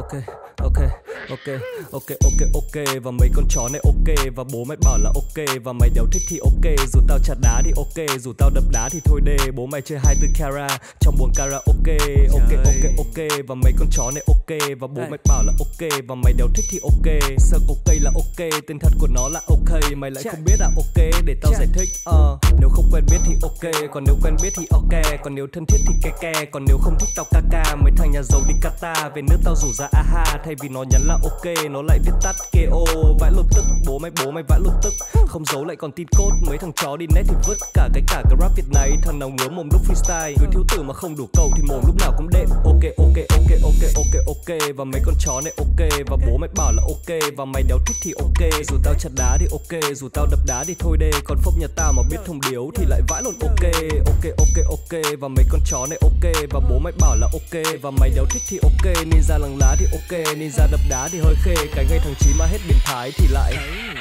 ok ok ok ok ok ok và mấy con chó này ok và bố mày bảo là ok và mày đéo thích thì ok, dù tao chặt đá thì ok, dù tao đập đá thì thôi đê, bố mày chơi 24 carat trong buồng karaoke. Ok ok ok và mấy con chó này ok và bố mày bảo là ok và mày đéo thích thì ok. Sơ cổ cây là ok, tên thật của nó là ok, mày lại không biết à ok, để tao giải thích. Nếu không quen biết thì ok, còn nếu quen biết thì ok, còn nếu thân thiết thì ke ke, còn nếu không thích tao kaka. Mấy thằng nhà giàu đi Qatar về nước tao rủ ra aha, thay vì nó nhắn là ok nó lại viết tắt ko. Vãi lục tức, bố mày vãi lục tức, không giấu lại còn tin cốt. Mấy thằng chó đi net thì vứt cả cái rap Việt này, thằng nào ngứa mồm lúc freestyle, người thiếu tử mà không đủ câu thì mồm lúc nào cũng đệm. Ok ok ok ok ok ok và mấy con chó này ok và bố mày bảo là ok và mày đéo thích thì ok, dù tao chặt đá thì ok, dù tao đập đá thì thôi đê, còn phốc nhà tao mà biết thông điếu thì lại vãi lộn ok. Ok ok ok và mấy con chó này ok và bố mày bảo là ok và mày đéo thích thì ok. Ninja lằng lá thì ok, ninja đập đá thì hơi khê, cái ngay thằng Chí mà hết biến thái thì lại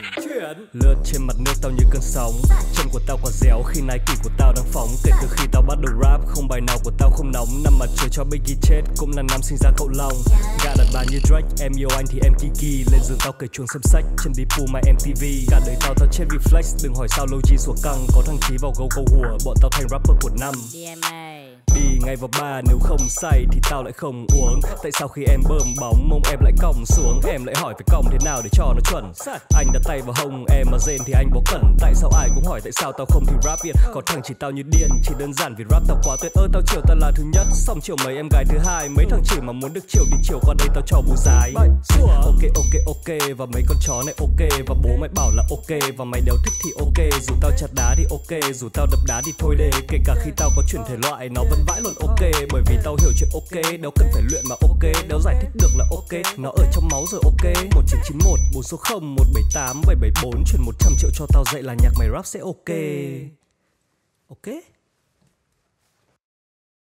lướt trên mặt nước tao như cơn sóng, chân của tao quả dẻo khi Nike của tao đang phóng. Kể từ khi tao bắt đầu rap không bài nào của tao không nóng, năm mặt trời cho Biggie chết cũng là năm sinh ra cậu Long. Gà đàn bà như Drake, em yêu anh thì em Kiki, lên giường tao kể chuông xem sách, chân đi pool my MTV. Cả đời tao chết reflex, đừng hỏi sao lâu chi sủa căng, có thằng Chí vào gấu câu hùa, bọn tao thành rapper của năm. Đi ngay vào bar nếu không say thì tao lại không uống, tại sao khi em bơm bóng mông em lại còng xuống, em lại hỏi phải còng thế nào để cho nó chuẩn. Anh đặt tay vào hông em mà rên thì anh bó cẩn, tại sao ai cũng hỏi tại sao tao không thì rap Việt, có thằng chỉ tao như điên, chỉ đơn giản vì rap tao quá tuyệt. Tao chiều tao là thứ nhất, xong chiều mấy em gái thứ hai, mấy thằng chỉ mà muốn được chiều thì chiều qua đây tao cho bù dài. Ok ok ok và mấy con chó này ok và bố mày bảo là ok và mày đéo thích thì ok, dù tao chặt đá thì ok, dù tao đập đá thì thôi đê, kể cả khi tao có chuyển thể loại nó vẫn vãi luôn ok, bởi vì tao hiểu chuyện ok, đâu cần phải luyện mà ok, đâu giải thích được là ok, nó ở trong máu rồi ok. 1991 4 số 0 178 774 chuyển 100 triệu cho tao dạy là nhạc mày rap sẽ ok. Ok.